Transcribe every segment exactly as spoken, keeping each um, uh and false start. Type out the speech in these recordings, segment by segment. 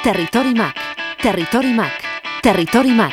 Territori Mac. Territori Mac. Territori Mac.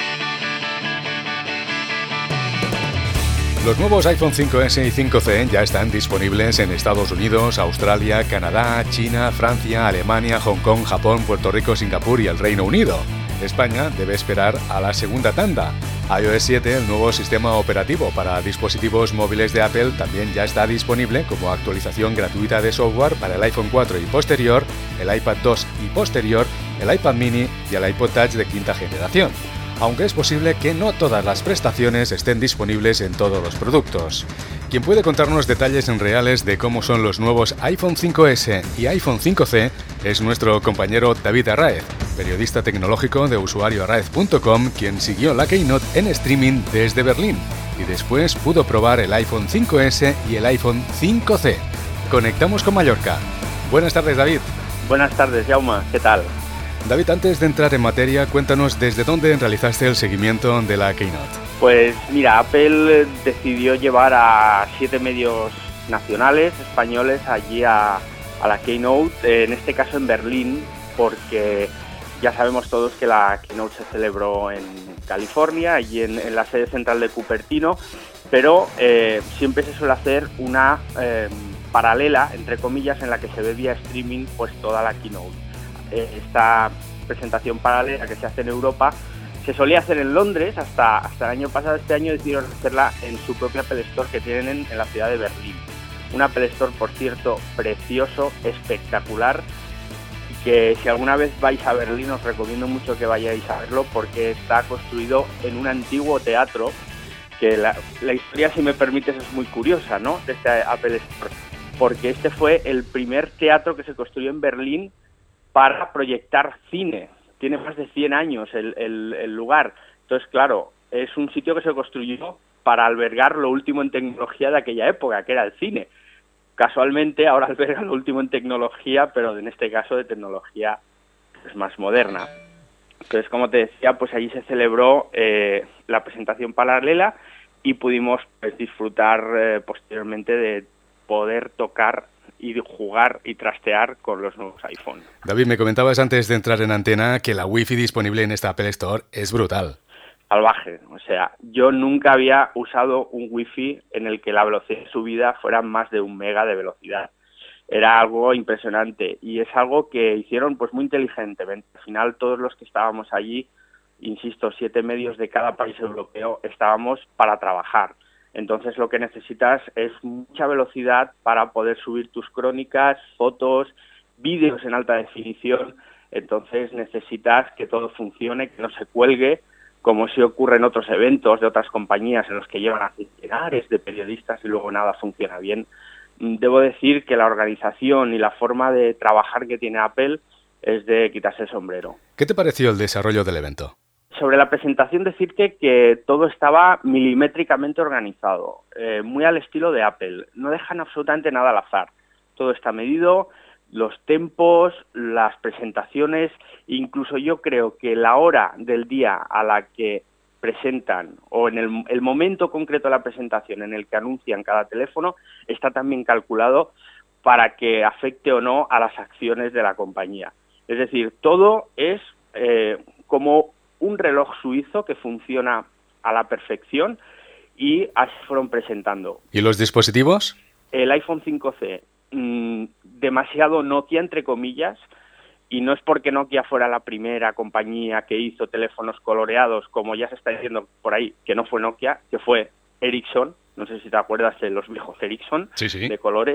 Los nuevos iPhone cinco ese y cinco ce ya están disponibles en Estados Unidos, Australia, Canadá, China, Francia, Alemania, Hong Kong, Japón, Puerto Rico, Singapur y el Reino Unido. España debe esperar a la segunda tanda. iOS siete, el nuevo sistema operativo para dispositivos móviles de Apple, también ya está disponible como actualización gratuita de software para el iPhone cuatro y posterior, el iPad dos y posterior, el iPad mini y el iPod Touch de quinta generación. Aunque es posible que no todas las prestaciones estén disponibles en todos los productos. Quien puede contarnos detalles reales de cómo son los nuevos iPhone cinco ese y iPhone cinco ce es nuestro compañero David Arráez, periodista tecnológico de usuario arraez punto com, quien siguió la Keynote en streaming desde Berlín y después pudo probar el iPhone cinco ese y el iPhone cinco ce. Conectamos con Mallorca. Buenas tardes, David. Buenas tardes, Jaume. ¿Qué tal? David, antes de entrar en materia, cuéntanos desde dónde realizaste el seguimiento de la Keynote. Pues mira, Apple decidió llevar a siete medios nacionales, españoles, allí a, a la Keynote, en este caso en Berlín, porque ya sabemos todos que la Keynote se celebró en California, allí en, en la sede central de Cupertino, pero eh, siempre se suele hacer una eh, paralela, entre comillas, en la que se ve vía streaming pues toda la Keynote. Esta presentación paralela que se hace en Europa se solía hacer en Londres hasta, hasta el año pasado. Este año decidieron hacerla en su propia Apple Store que tienen en, en la ciudad de Berlín. Un Apple Store, por cierto, precioso, espectacular, y que si alguna vez vais a Berlín os recomiendo mucho que vayáis a verlo porque está construido en un antiguo teatro, que la, la historia, si me permites, es muy curiosa, ¿no?, de este Apple Store, porque este fue el primer teatro que se construyó en Berlín para proyectar cine. Tiene más de cien años el, el, el lugar. Entonces, claro, es un sitio que se construyó para albergar lo último en tecnología de aquella época, que era el cine. Casualmente, ahora alberga lo último en tecnología, pero en este caso de tecnología pues, más moderna. Entonces, como te decía, pues allí se celebró eh, la presentación paralela y pudimos pues, disfrutar eh, posteriormente de poder tocar y jugar y trastear con los nuevos iPhone. David, me comentabas antes de entrar en antena que la Wi-Fi disponible en esta Apple Store es brutal. Salvaje, o sea, yo nunca había usado un Wi-Fi en el que la velocidad de subida fuera más de un mega de velocidad. Era algo impresionante y es algo que hicieron pues muy inteligentemente. Al final todos los que estábamos allí, insisto, siete medios de cada país europeo, estábamos para trabajar. Entonces lo que necesitas es mucha velocidad para poder subir tus crónicas, fotos, vídeos en alta definición. Entonces necesitas que todo funcione, que no se cuelgue, como sí ocurre en otros eventos de otras compañías en los que llevan a centenares de periodistas y luego nada funciona bien. Debo decir que la organización y la forma de trabajar que tiene Apple es de quitarse el sombrero. ¿Qué te pareció el desarrollo del evento? Sobre la presentación, decirte que todo estaba milimétricamente organizado, eh, muy al estilo de Apple. No dejan absolutamente nada al azar. Todo está medido, los tempos, las presentaciones, incluso yo creo que la hora del día a la que presentan o en el, el momento concreto de la presentación en el que anuncian cada teléfono está también calculado para que afecte o no a las acciones de la compañía. Es decir, todo es eh, como un reloj suizo que funciona a la perfección y así fueron presentando. ¿Y los dispositivos? El iPhone cinco ce, mmm, demasiado Nokia, entre comillas, y no es porque Nokia fuera la primera compañía que hizo teléfonos coloreados, como ya se está diciendo por ahí, que no fue Nokia, que fue Ericsson, no sé si te acuerdas de los viejos Ericsson, sí, sí, de colores,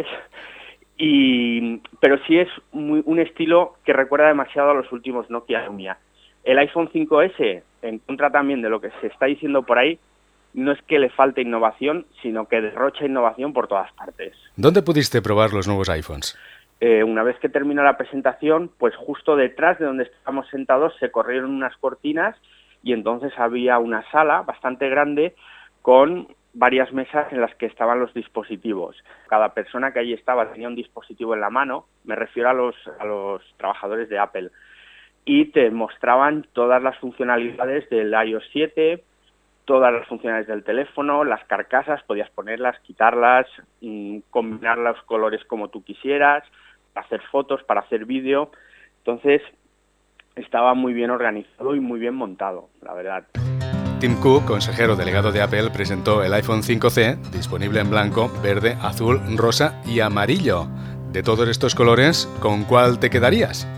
y pero sí es muy, un estilo que recuerda demasiado a los últimos Nokia Lumia. El iPhone cinco ese, en contra también de lo que se está diciendo por ahí, no es que le falte innovación, sino que derrocha innovación por todas partes. ¿Dónde pudiste probar los nuevos iPhones? Eh, una vez que terminó la presentación, pues justo detrás de donde estábamos sentados se corrieron unas cortinas y entonces había una sala bastante grande con varias mesas en las que estaban los dispositivos. Cada persona que allí estaba tenía un dispositivo en la mano, me refiero a los, a los trabajadores de Apple, y te mostraban todas las funcionalidades del iOS siete, todas las funcionalidades del teléfono, las carcasas, podías ponerlas, quitarlas, mmm, combinar los colores como tú quisieras, para hacer fotos, para hacer vídeo. Entonces, estaba muy bien organizado y muy bien montado, la verdad. Tim Cook, consejero delegado de Apple, presentó el iPhone cinco ce, disponible en blanco, verde, azul, rosa y amarillo. De todos estos colores, ¿con cuál te quedarías?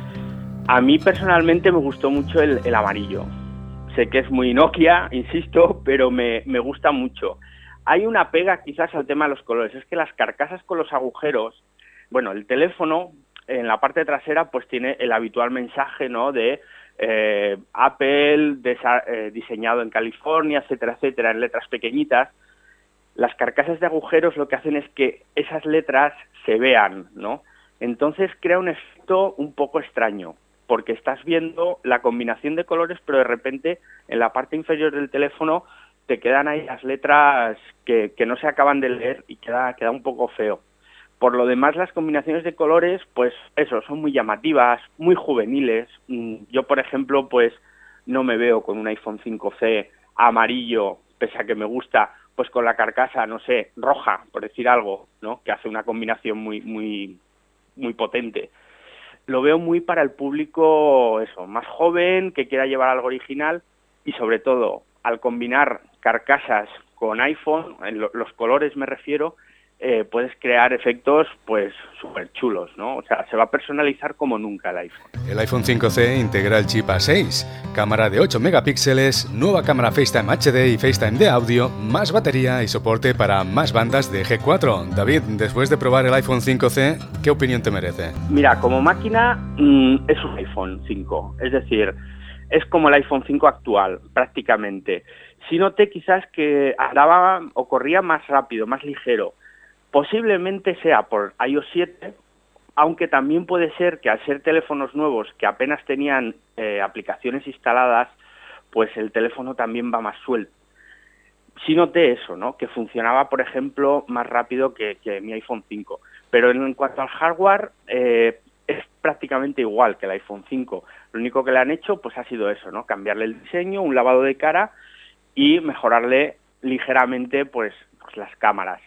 A mí personalmente me gustó mucho el, el amarillo. Sé que es muy Nokia, insisto, pero me, me gusta mucho. Hay una pega quizás al tema de los colores, es que las carcasas con los agujeros, bueno, el teléfono en la parte trasera pues tiene el habitual mensaje, ¿no?, de eh, Apple, desa- eh, diseñado en California, etcétera, etcétera, en letras pequeñitas. Las carcasas de agujeros lo que hacen es que esas letras se vean, ¿no? Entonces crea un efecto un poco extraño, porque estás viendo la combinación de colores, pero de repente en la parte inferior del teléfono te quedan ahí las letras que, que no se acaban de leer y queda, queda un poco feo. Por lo demás, las combinaciones de colores, pues eso, son muy llamativas, muy juveniles. Yo, por ejemplo, pues no me veo con un iPhone cinco ce amarillo, pese a que me gusta, pues con la carcasa, no sé, roja, por decir algo, ¿no?, que hace una combinación muy, muy, muy potente. Lo veo muy para el público, eso, más joven, que quiera llevar algo original y sobre todo, al combinar carcasas con iPhone, en lo, los colores me refiero, eh, puedes crear efectos pues súper chulos, ¿no? O sea, se va a personalizar como nunca el iPhone. El iPhone cinco ce integra el chip A seis, cámara de ocho megapíxeles, nueva cámara FaceTime H D y FaceTime de audio, más batería y soporte para más bandas de G cuatro. David, después de probar el iPhone cinco ce, ¿qué opinión te merece? Mira, como máquina mmm, es un iPhone cinco, es decir, es como el iPhone cinco actual, prácticamente. Sí noté quizás que andaba o corría más rápido, más ligero. Posiblemente sea por iOS siete, aunque también puede ser que al ser teléfonos nuevos que apenas tenían eh, aplicaciones instaladas, pues el teléfono también va más suelto. Sí noté eso, ¿no?, que funcionaba, por ejemplo, más rápido que, que mi iPhone cinco. Pero en cuanto al hardware, eh, es prácticamente igual que el iPhone cinco. Lo único que le han hecho pues ha sido eso, ¿no?, cambiarle el diseño, un lavado de cara y mejorarle ligeramente pues, pues las cámaras.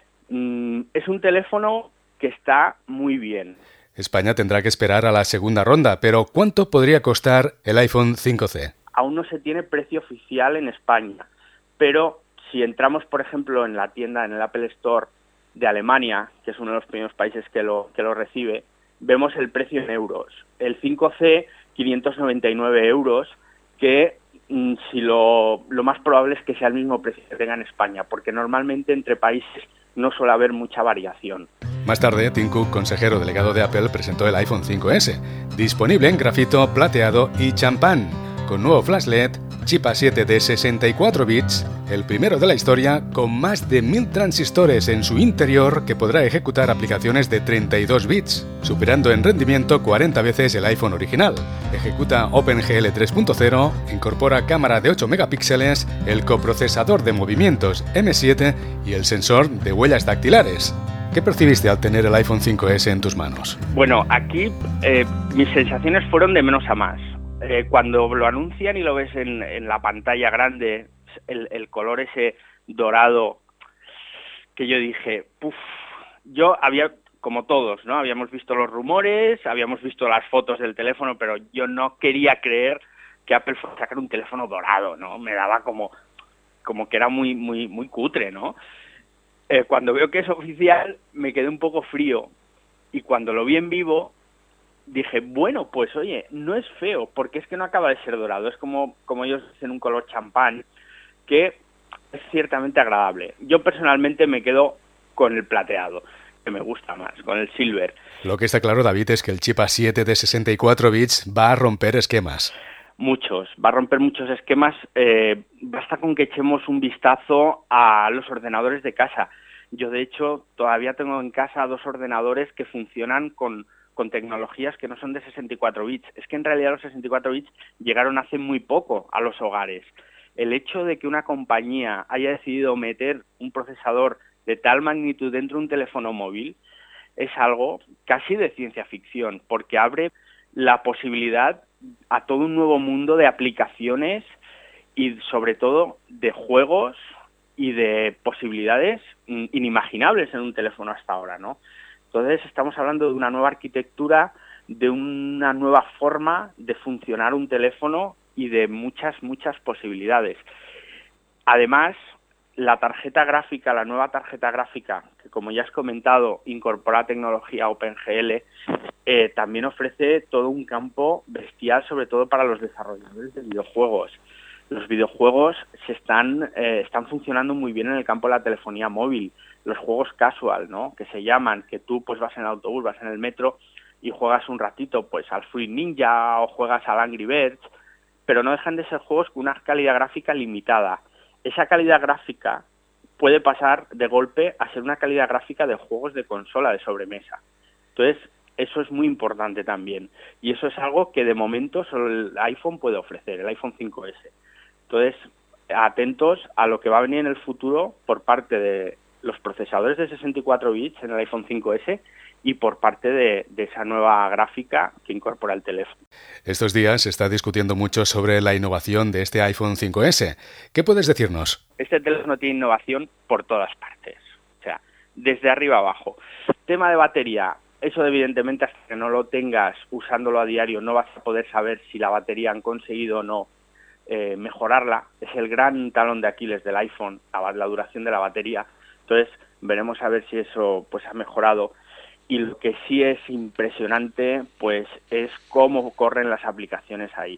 Mm, es un teléfono que está muy bien. España tendrá que esperar a la segunda ronda, pero ¿cuánto podría costar el iPhone cinco ce? Aún no se tiene precio oficial en España, pero si entramos, por ejemplo, en la tienda, en el Apple Store de Alemania, que es uno de los primeros países que lo, que lo recibe, vemos el precio en euros. El cinco ce, quinientos noventa y nueve euros, que mm, si lo, lo más probable es que sea el mismo precio que tenga en España, porque normalmente entre países no suele haber mucha variación. Más tarde, Tim Cook, consejero delegado de Apple, presentó el iPhone cinco ese, disponible en grafito, plateado y champán, con nuevo flash L E D, chip A siete de sesenta y cuatro bits, el primero de la historia, con más de mil transistores en su interior que podrá ejecutar aplicaciones de treinta y dos bits, superando en rendimiento cuarenta veces el iPhone original. Ejecuta OpenGL tres punto cero, incorpora cámara de ocho megapíxeles, el coprocesador de movimientos eme siete y el sensor de huellas dactilares. ¿Qué percibiste al tener el iPhone cinco ese en tus manos? Bueno, aquí eh, mis sensaciones fueron de menos a más. Eh, cuando lo anuncian y lo ves en, en la pantalla grande, el, el color ese dorado, que yo dije, puff, yo había, como todos, ¿no?, habíamos visto los rumores, habíamos visto las fotos del teléfono, pero yo no quería creer que Apple fuera a sacar un teléfono dorado, ¿no? Me daba como, como que era muy, muy, muy cutre, ¿no? Eh, cuando veo que es oficial, me quedé un poco frío, y cuando lo vi en vivo, dije, bueno, pues oye, no es feo, porque es que no acaba de ser dorado, es como, como ellos dicen, un color champán, que es ciertamente agradable. Yo personalmente me quedo con el plateado, que me gusta más, con el silver. Lo que está claro, David, es que el chip A siete de sesenta y cuatro bits va a romper esquemas. Muchos, va a romper muchos esquemas, eh, basta con que echemos un vistazo a los ordenadores de casa. Yo, de hecho, todavía tengo en casa dos ordenadores que funcionan con... con tecnologías que no son de sesenta y cuatro bits. Es que en realidad los sesenta y cuatro bits llegaron hace muy poco a los hogares. El hecho de que una compañía haya decidido meter un procesador de tal magnitud dentro de un teléfono móvil es algo casi de ciencia ficción, porque abre la posibilidad a todo un nuevo mundo de aplicaciones y sobre todo de juegos y de posibilidades inimaginables en un teléfono hasta ahora, ¿no? Entonces estamos hablando de una nueva arquitectura de una nueva forma de funcionar un teléfono y de muchas, muchas posibilidades. Además, la tarjeta gráfica, la nueva tarjeta gráfica, que como ya has comentado, incorpora tecnología OpenGL, eh, también ofrece todo un campo bestial, sobre todo para los desarrolladores de videojuegos. Los videojuegos se están, eh, están funcionando muy bien en el campo de la telefonía móvil. Los juegos casual, ¿no?, que se llaman, que tú pues vas en el autobús, vas en el metro y juegas un ratito pues al Fruit Ninja o juegas al Angry Birds, pero no dejan de ser juegos con una calidad gráfica limitada. Esa calidad gráfica puede pasar de golpe a ser una calidad gráfica de juegos de consola, de sobremesa. Entonces, eso es muy importante también. Y eso es algo que de momento solo el iPhone puede ofrecer, el iPhone cinco ese. Entonces, atentos a lo que va a venir en el futuro por parte de los procesadores de sesenta y cuatro bits en el iPhone cinco ese y por parte de, de esa nueva gráfica que incorpora el teléfono. Estos días se está discutiendo mucho sobre la innovación de este iPhone cinco ese. ¿Qué puedes decirnos? Este teléfono tiene innovación por todas partes, o sea, desde arriba abajo. Tema de batería, eso evidentemente hasta que no lo tengas usándolo a diario no vas a poder saber si la batería han conseguido o no eh, mejorarla. Es el gran talón de Aquiles del iPhone, la, la duración de la batería. Entonces veremos a ver si eso pues ha mejorado. Y lo que sí es impresionante pues es cómo corren las aplicaciones ahí.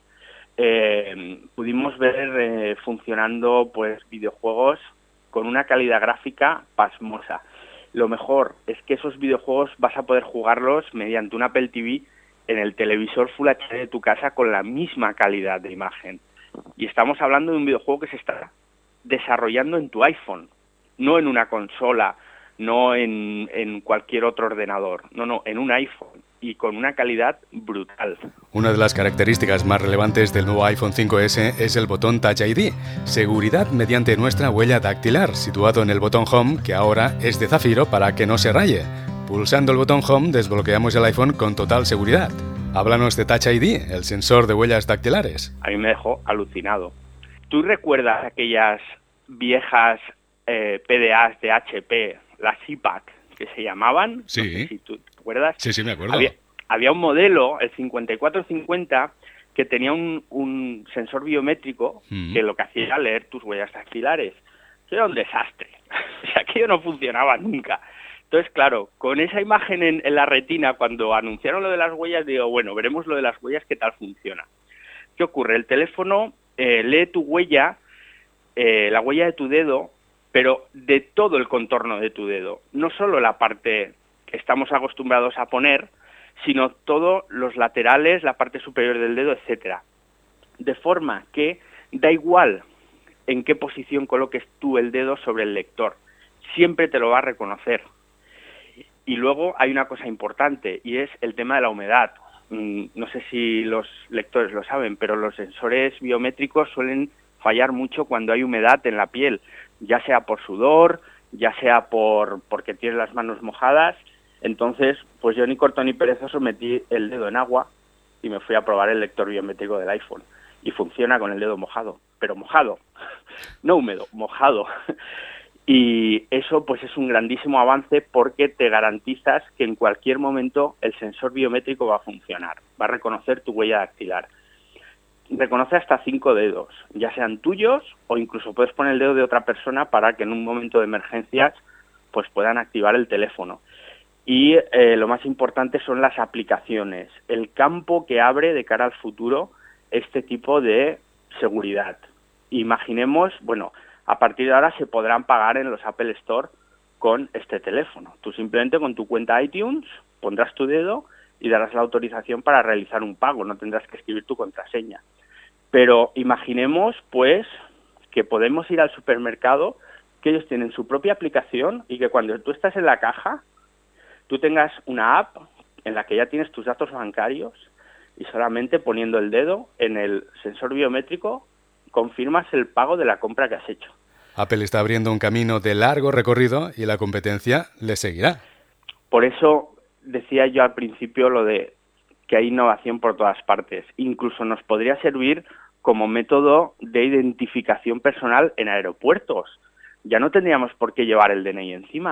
Eh, pudimos ver eh, funcionando pues videojuegos con una calidad gráfica pasmosa. Lo mejor es que esos videojuegos vas a poder jugarlos mediante un Apple T V en el televisor Full H D de tu casa con la misma calidad de imagen. Y estamos hablando de un videojuego que se está desarrollando en tu iPhone, no en una consola, no en, en cualquier otro ordenador, no, no, en un iPhone y con una calidad brutal. Una de las características más relevantes del nuevo iPhone cinco ese es el botón Touch I D, seguridad mediante nuestra huella dactilar, situado en el botón Home, que ahora es de zafiro para que no se raye. Pulsando el botón Home desbloqueamos el iPhone con total seguridad. Háblanos de Touch I D, el sensor de huellas dactilares. A mí me dejó alucinado. ¿Tú recuerdas aquellas viejas eh, P D As de H P, las I PAC, que se llamaban? Sí. No sé si tú te acuerdas. Sí, sí, me acuerdo. Había, había un modelo, el cincuenta y cuatro cincuenta, que tenía un, un sensor biométrico mm. que lo que hacía era leer tus huellas dactilares. Eso era un desastre. O sea, aquello no funcionaba nunca. Entonces, claro, con esa imagen en, en la retina, cuando anunciaron lo de las huellas, digo, bueno, veremos lo de las huellas, qué tal funciona. ¿Qué ocurre? El teléfono eh, lee tu huella, eh, la huella de tu dedo, pero de todo el contorno de tu dedo. No solo la parte que estamos acostumbrados a poner, sino todos los laterales, la parte superior del dedo, etcétera. De forma que da igual en qué posición coloques tú el dedo sobre el lector. Siempre te lo va a reconocer. Y luego hay una cosa importante, y es el tema de la humedad. No sé si los lectores lo saben, pero los sensores biométricos suelen fallar mucho cuando hay humedad en la piel, ya sea por sudor, ya sea por porque tienes las manos mojadas. Entonces, pues yo ni corto ni perezoso metí el dedo en agua y me fui a probar el lector biométrico del iPhone. Y funciona con el dedo mojado, pero mojado, no húmedo, mojado. Y eso pues es un grandísimo avance porque te garantizas que en cualquier momento el sensor biométrico va a funcionar, va a reconocer tu huella dactilar. Reconoce hasta cinco dedos, ya sean tuyos o incluso puedes poner el dedo de otra persona para que en un momento de emergencias pues puedan activar el teléfono. Y eh, lo más importante son las aplicaciones, el campo que abre de cara al futuro este tipo de seguridad. Imaginemos, bueno, a partir de ahora se podrán pagar en los Apple Store con este teléfono. Tú simplemente con tu cuenta iTunes pondrás tu dedo y darás la autorización para realizar un pago, no tendrás que escribir tu contraseña. Pero imaginemos, pues, que podemos ir al supermercado, que ellos tienen su propia aplicación y que cuando tú estás en la caja, tú tengas una app en la que ya tienes tus datos bancarios y solamente poniendo el dedo en el sensor biométrico confirmas el pago de la compra que has hecho. Apple está abriendo un camino de largo recorrido y la competencia le seguirá. Por eso decía yo al principio lo de que hay innovación por todas partes. Incluso nos podría servir como método de identificación personal en aeropuertos. Ya no tendríamos por qué llevar el D N I encima.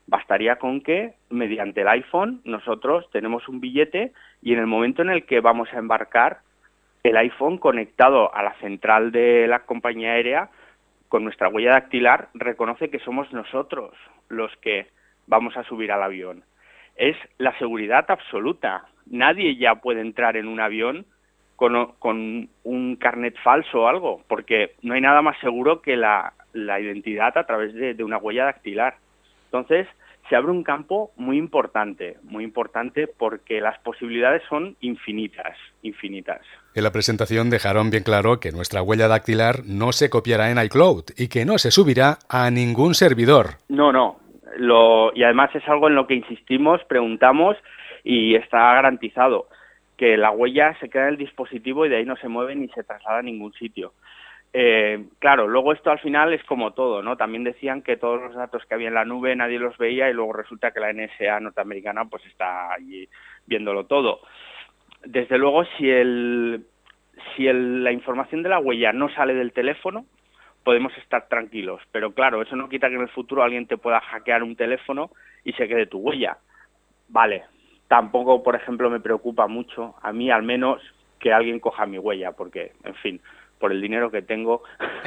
Bastaría con que mediante el iPhone nosotros tenemos un billete y en el momento en el que vamos a embarcar, el iPhone conectado a la central de la compañía aérea con nuestra huella dactilar reconoce que somos nosotros los que vamos a subir al avión. Es la seguridad absoluta. Nadie ya puede entrar en un avión con, con un carnet falso o algo, porque no hay nada más seguro que la, la identidad a través de, de una huella dactilar. Entonces, se abre un campo muy importante, muy importante porque las posibilidades son infinitas, infinitas. En la presentación dejaron bien claro que nuestra huella dactilar no se copiará en iCloud y que no se subirá a ningún servidor. No, no. Lo, y además es algo en lo que insistimos, preguntamos y está garantizado, que la huella se queda en el dispositivo y de ahí no se mueve ni se traslada a ningún sitio. Eh, claro, luego esto al final es como todo, ¿no? También decían que todos los datos que había en la nube nadie los veía y luego resulta que la N S A norteamericana pues está allí viéndolo todo. Desde luego, si el, si el, la información de la huella no sale del teléfono, podemos estar tranquilos, pero claro, eso no quita que en el futuro alguien te pueda hackear un teléfono y se quede tu huella. Vale, tampoco, por ejemplo, me preocupa mucho, a mí al menos, que alguien coja mi huella, porque, en fin, por el dinero que tengo.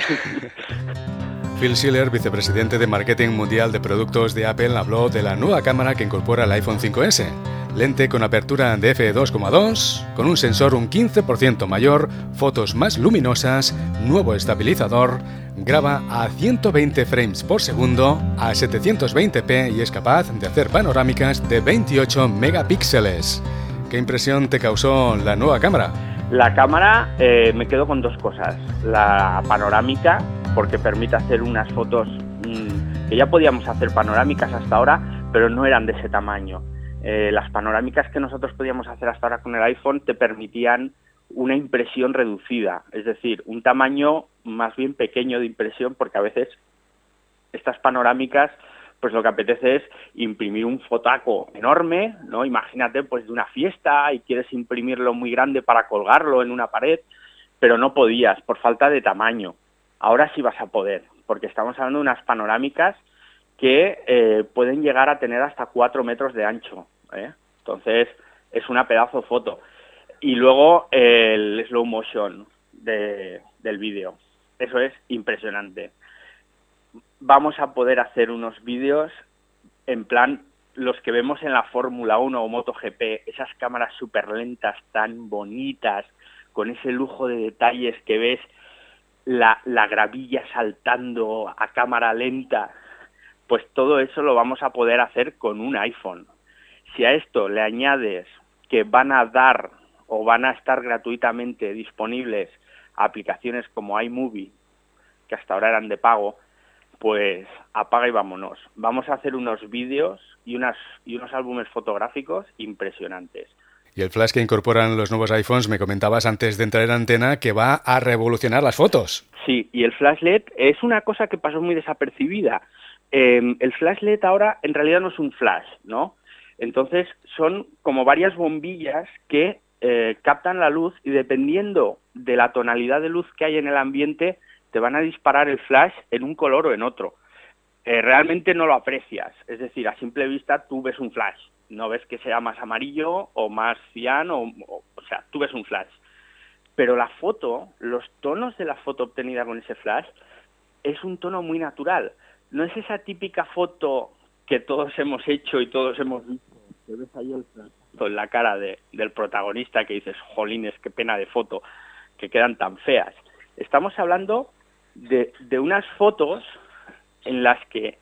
Phil Schiller, vicepresidente de Marketing Mundial de Productos de Apple, habló de la nueva cámara que incorpora el iPhone cinco ese. Lente con apertura de efe dos coma dos, con un sensor un quince por ciento mayor, fotos más luminosas, nuevo estabilizador, graba a ciento veinte frames por segundo, a setecientos veinte p y es capaz de hacer panorámicas de veintiocho megapíxeles. ¿Qué impresión te causó la nueva cámara? La cámara, eh, me quedo con dos cosas. La panorámica, porque permite hacer unas fotos mmm, que ya podíamos hacer panorámicas hasta ahora, pero no eran de ese tamaño. Eh, las panorámicas que nosotros podíamos hacer hasta ahora con el iPhone te permitían una impresión reducida, es decir, un tamaño más bien pequeño de impresión, porque a veces estas panorámicas, pues lo que apetece es imprimir un fotaco enorme, ¿no? Imagínate, pues de una fiesta y quieres imprimirlo muy grande para colgarlo en una pared, pero no podías por falta de tamaño. Ahora sí vas a poder, porque estamos hablando de unas panorámicas que eh, pueden llegar a tener hasta cuatro metros de ancho, ¿eh? Entonces, es una pedazo foto. Y luego eh, el slow motion de, del vídeo. Eso es impresionante. Vamos a poder hacer unos vídeos en plan los que vemos en la Fórmula uno o MotoGP, esas cámaras súper lentas, tan bonitas, con ese lujo de detalles que ves la, la gravilla saltando a cámara lenta. Pues todo eso lo vamos a poder hacer con un iPhone. Si a esto le añades que van a dar o van a estar gratuitamente disponibles aplicaciones como iMovie, que hasta ahora eran de pago, pues apaga y vámonos. Vamos a hacer unos vídeos y, unas, y unos álbumes fotográficos impresionantes. Y el flash que incorporan los nuevos iPhones, me comentabas antes de entrar en antena, que va a revolucionar las fotos. Sí, y el flash L E D es una cosa que pasó muy desapercibida. Eh, el flash L E D ahora en realidad no es un flash, ¿no? Entonces son como varias bombillas que eh, captan la luz y dependiendo de la tonalidad de luz que hay en el ambiente te van a disparar el flash en un color o en otro. Eh, realmente no lo aprecias, es decir, a simple vista tú ves un flash, no ves que sea más amarillo o más cian, o, o, o sea, tú ves un flash. Pero la foto, los tonos de la foto obtenida con ese flash, es un tono muy natural. No es esa típica foto que todos hemos hecho y todos hemos visto, que ves ahí el flash en la cara de, del protagonista que dices, jolines, qué pena de foto, que quedan tan feas. Estamos hablando de, de unas fotos en las que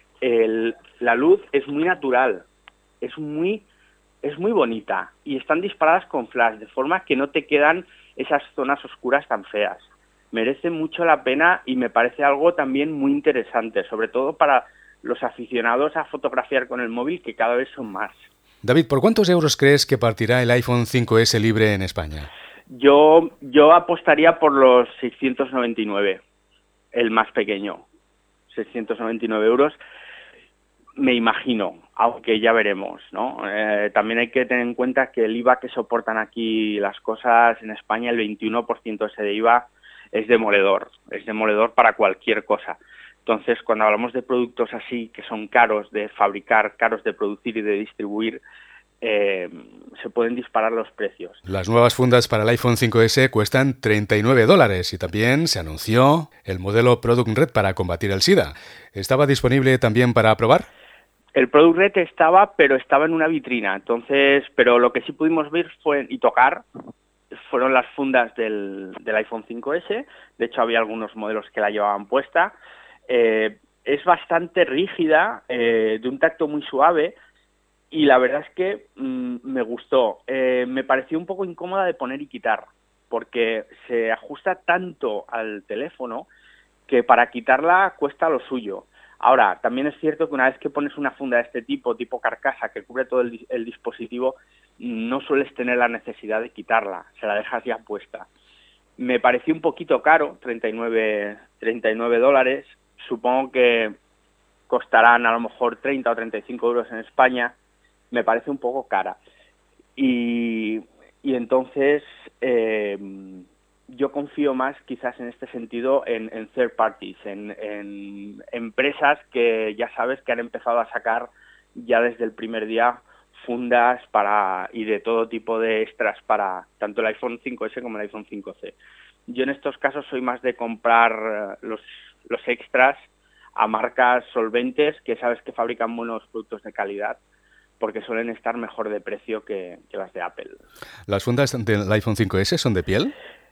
el, la luz es muy natural, es muy, es muy bonita y están disparadas con flash, de forma que no te quedan esas zonas oscuras tan feas. Merece mucho la pena y me parece algo también muy interesante, sobre todo para los aficionados a fotografiar con el móvil, que cada vez son más. David, ¿por cuántos euros crees que partirá el iPhone cinco ese libre en España? Yo, yo apostaría por los seiscientos noventa y nueve, el más pequeño, seiscientos noventa y nueve euros, me imagino, aunque ya veremos, ¿no? Eh, también hay que tener en cuenta que el I V A que soportan aquí las cosas en España, el veintiuno por ciento ese de I V A, es demoledor, es demoledor para cualquier cosa. Entonces, cuando hablamos de productos así, que son caros de fabricar, caros de producir y de distribuir, eh, se pueden disparar los precios. Las nuevas fundas para el iPhone cinco ese cuestan treinta y nueve dólares y también se anunció el modelo Product Red para combatir el SIDA. ¿Estaba disponible también para probar? El Product Red estaba, pero estaba en una vitrina. Entonces, pero lo que sí pudimos ver fue y tocar fueron las fundas del, del iPhone cinco ese. De hecho, había algunos modelos que la llevaban puesta. Eh, es bastante rígida, eh, de un tacto muy suave, y la verdad es que mmm, me gustó. Eh, me pareció un poco incómoda de poner y quitar, porque se ajusta tanto al teléfono que para quitarla cuesta lo suyo. Ahora, también es cierto que una vez que pones una funda de este tipo, tipo carcasa, que cubre todo el, el dispositivo, no sueles tener la necesidad de quitarla, se la dejas ya puesta. Me pareció un poquito caro, treinta y nueve dólares, supongo que costarán a lo mejor treinta o treinta y cinco euros en España, me parece un poco cara. Y, y entonces eh, yo confío más quizás en este sentido en, en third parties, en, en empresas que ya sabes que han empezado a sacar ya desde el primer día fundas para y de todo tipo de extras para tanto el iPhone cinco ese como el iPhone cinco ce. Yo en estos casos soy más de comprar los, los extras a marcas solventes que sabes que fabrican buenos productos de calidad, porque suelen estar mejor de precio que, que las de Apple. ¿Las fundas del iPhone cinco ese son de piel?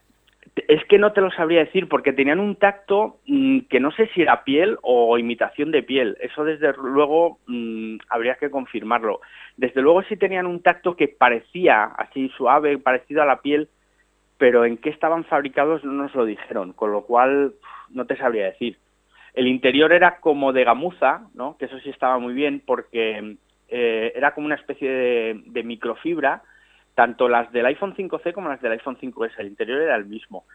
Es que no te lo sabría decir, porque tenían un tacto mmm, que no sé si era piel o imitación de piel. Eso desde luego mmm, habría que confirmarlo. Desde luego sí tenían un tacto que parecía así suave, parecido a la piel, pero en qué estaban fabricados no nos lo dijeron, con lo cual no te sabría decir. El interior era como de gamuza, ¿no? Que eso sí estaba muy bien, porque eh, era como una especie de, de microfibra. Tanto las del iPhone cinco ce como las del iPhone cinco ese, el interior era el mismo.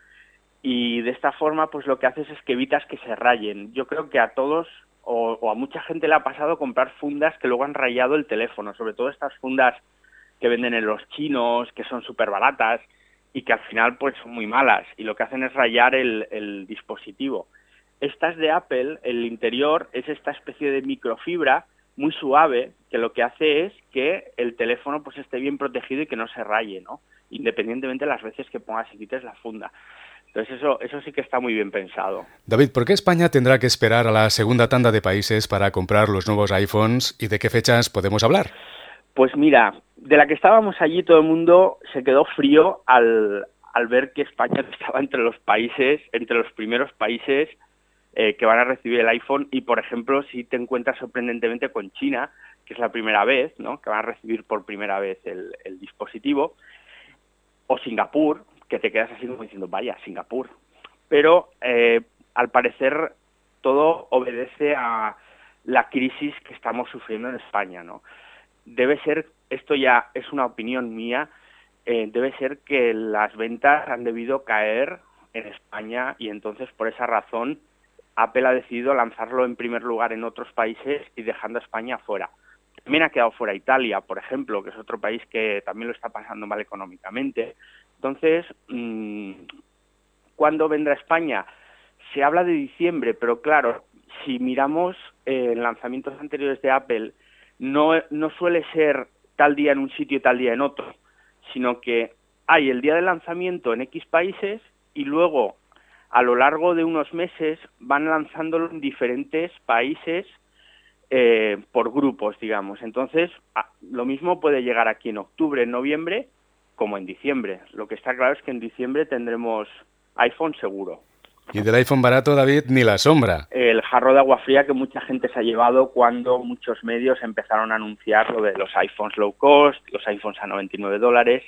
Y de esta forma, pues lo que haces es que evitas que se rayen. Yo creo que a todos o, o a mucha gente le ha pasado comprar fundas que luego han rayado el teléfono, sobre todo estas fundas que venden en los chinos, que son súper baratas y que al final pues son muy malas y lo que hacen es rayar el, el dispositivo. Estas de Apple, el interior es esta especie de microfibra muy suave, que lo que hace es que el teléfono pues esté bien protegido y que no se raye, ¿no? Independientemente de las veces que pongas y quites la funda. Entonces eso, eso sí que está muy bien pensado. David, ¿por qué España tendrá que esperar a la segunda tanda de países para comprar los nuevos iPhones y de qué fechas podemos hablar? Pues mira, de la que estábamos allí todo el mundo se quedó frío al, al ver que España estaba entre los países, entre los primeros países Eh, que van a recibir el iPhone y, por ejemplo, si te encuentras sorprendentemente con China, que es la primera vez, ¿no?, que van a recibir por primera vez el, el dispositivo, o Singapur, que te quedas así como diciendo, vaya, Singapur. Pero, eh, al parecer, todo obedece a la crisis que estamos sufriendo en España, ¿no? Debe ser, esto ya es una opinión mía, eh, debe ser que las ventas han debido caer en España y entonces, por esa razón, Apple ha decidido lanzarlo en primer lugar en otros países y dejando a España fuera. También ha quedado fuera Italia, por ejemplo, que es otro país que también lo está pasando mal económicamente. Entonces, mmm, ¿cuándo vendrá España? Se habla de diciembre, pero claro, si miramos eh, lanzamientos anteriores de Apple, no, no suele ser tal día en un sitio y tal día en otro, sino que hay el día de lanzamiento en X países y luego a lo largo de unos meses van lanzándolo en diferentes países eh, por grupos, digamos. Entonces, a, lo mismo puede llegar aquí en octubre, en noviembre, como en diciembre. Lo que está claro es que en diciembre tendremos iPhone seguro. Y del iPhone barato, David, ni la sombra. El jarro de agua fría que mucha gente se ha llevado cuando muchos medios empezaron a anunciar lo de los iPhones low cost, los iPhones a noventa y nueve dólares,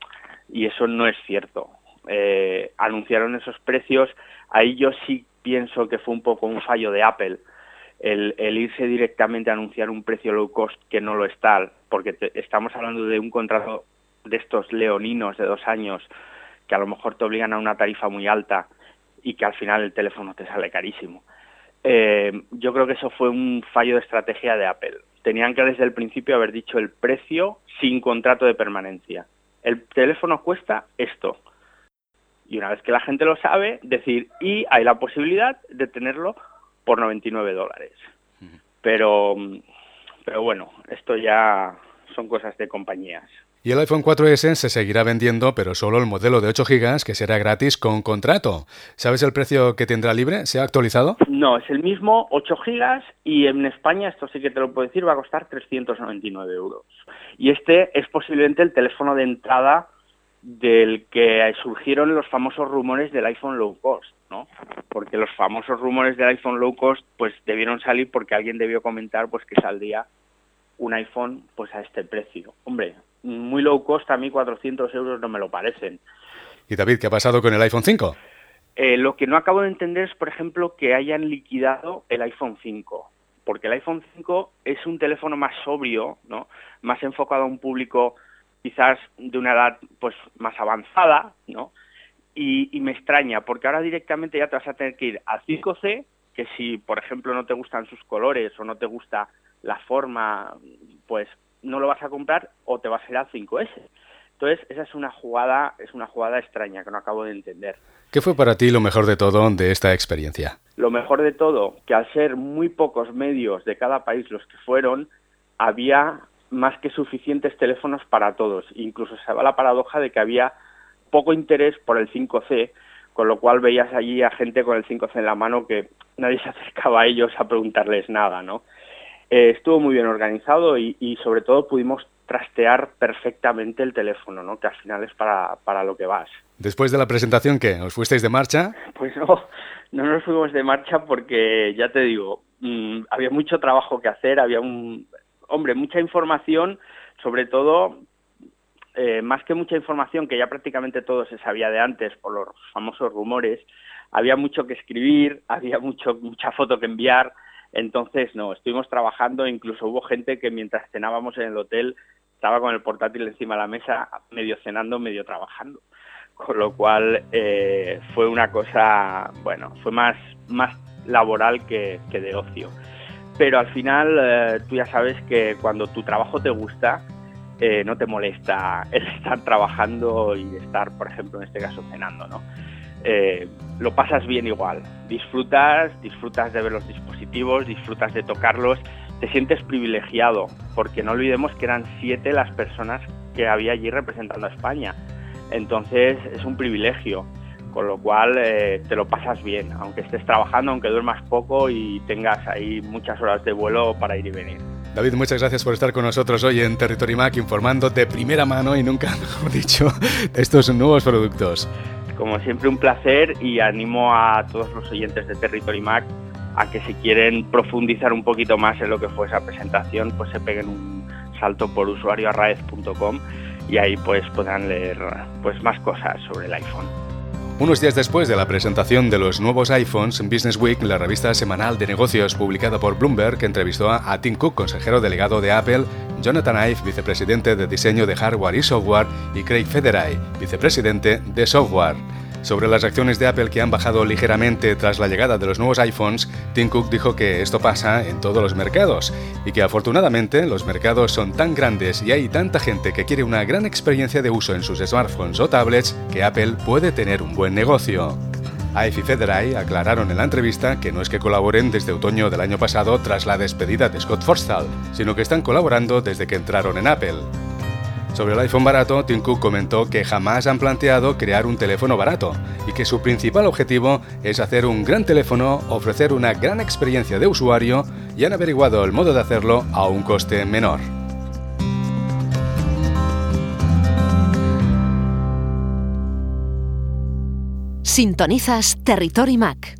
y eso no es cierto. Eh, anunciaron esos precios, ahí yo sí pienso que fue un poco un fallo de Apple, el, el irse directamente a anunciar un precio low cost que no lo es tal, porque te, estamos hablando de un contrato de estos leoninos de dos años que a lo mejor te obligan a una tarifa muy alta y que al final el teléfono te sale carísimo. Eh, yo creo que eso fue un fallo de estrategia de Apple. Tenían que desde el principio haber dicho el precio sin contrato de permanencia. El teléfono cuesta esto. Y una vez que la gente lo sabe, decir, y hay la posibilidad de tenerlo por noventa y nueve dólares. Pero, pero bueno, esto ya son cosas de compañías. Y el iPhone cuatro ese se seguirá vendiendo, pero solo el modelo de ocho gigas, que será gratis con contrato. ¿Sabes el precio que tendrá libre? ¿Se ha actualizado? No, es el mismo, ocho gigas, y en España, esto sí que te lo puedo decir, va a costar trescientos noventa y nueve euros. Y este es posiblemente el teléfono de entrada del que surgieron los famosos rumores del iPhone low cost, ¿no? Porque los famosos rumores del iPhone low cost pues debieron salir porque alguien debió comentar pues que saldría un iPhone pues a este precio. Hombre, muy low cost, a mí cuatrocientos euros no me lo parecen. ¿Y David, qué ha pasado con el iPhone cinco? Eh, lo que no acabo de entender es, por ejemplo, que hayan liquidado el iPhone cinco, porque el iPhone cinco es un teléfono más sobrio, ¿no? Más enfocado a un público quizás de una edad pues más avanzada, ¿no? Y, y me extraña, porque ahora directamente ya te vas a tener que ir al cinco C, que si, por ejemplo, no te gustan sus colores o no te gusta la forma, pues no lo vas a comprar o te vas a ir al cinco ese. Entonces, esa es una jugada, es una jugada extraña que no acabo de entender. ¿Qué fue para ti lo mejor de todo de esta experiencia? Lo mejor de todo, que al ser muy pocos medios de cada país los que fueron, había más que suficientes teléfonos para todos. Incluso se daba la paradoja de que había poco interés por el cinco C, con lo cual veías allí a gente con el cinco C en la mano que nadie se acercaba a ellos a preguntarles nada, ¿no? Eh, estuvo muy bien organizado y, y sobre todo pudimos trastear perfectamente el teléfono, ¿no? Que al final es para, para lo que vas. Después de la presentación, ¿qué? ¿Os fuisteis de marcha? Pues no, no nos fuimos de marcha porque, ya te digo, mmm, había mucho trabajo que hacer, había un... Hombre, mucha información, sobre todo, eh, más que mucha información, que ya prácticamente todo se sabía de antes por los famosos rumores, había mucho que escribir, había mucho mucha foto que enviar. Entonces, no, estuvimos trabajando, incluso hubo gente que mientras cenábamos en el hotel estaba con el portátil encima de la mesa, medio cenando, medio trabajando. Con lo cual eh, fue una cosa, bueno, fue más, más laboral que, que de ocio. Pero al final eh, tú ya sabes que cuando tu trabajo te gusta, eh, no te molesta el estar trabajando y estar, por ejemplo, en este caso, cenando, ¿no? Eh, lo pasas bien igual, disfrutas, disfrutas de ver los dispositivos, disfrutas de tocarlos, te sientes privilegiado, porque no olvidemos que eran siete las personas que había allí representando a España, entonces es un privilegio, con lo cual eh, te lo pasas bien, aunque estés trabajando, aunque duermas poco y tengas ahí muchas horas de vuelo para ir y venir. David, muchas gracias por estar con nosotros hoy en Territory Mac, informando de primera mano y nunca mejor dicho de estos nuevos productos. Como siempre, un placer, y animo a todos los oyentes de Territory Mac a que si quieren profundizar un poquito más en lo que fue esa presentación, pues se peguen un salto por usuario arraez punto com y ahí pues podrán leer pues más cosas sobre el iPhone. Unos días después de la presentación de los nuevos iPhones, Business Week, la revista semanal de negocios publicada por Bloomberg, entrevistó a Tim Cook, consejero delegado de Apple, Jonathan Ive, vicepresidente de diseño de hardware y software, y Craig Federighi, vicepresidente de software. Sobre las acciones de Apple que han bajado ligeramente tras la llegada de los nuevos iPhones, Tim Cook dijo que esto pasa en todos los mercados y que afortunadamente los mercados son tan grandes y hay tanta gente que quiere una gran experiencia de uso en sus smartphones o tablets que Apple puede tener un buen negocio. Ive y Federighi aclararon en la entrevista que no es que colaboren desde otoño del año pasado tras la despedida de Scott Forstall, sino que están colaborando desde que entraron en Apple. Sobre el iPhone barato, Tim Cook comentó que jamás han planteado crear un teléfono barato y que su principal objetivo es hacer un gran teléfono, ofrecer una gran experiencia de usuario y han averiguado el modo de hacerlo a un coste menor. Sintonizas Territory Mac.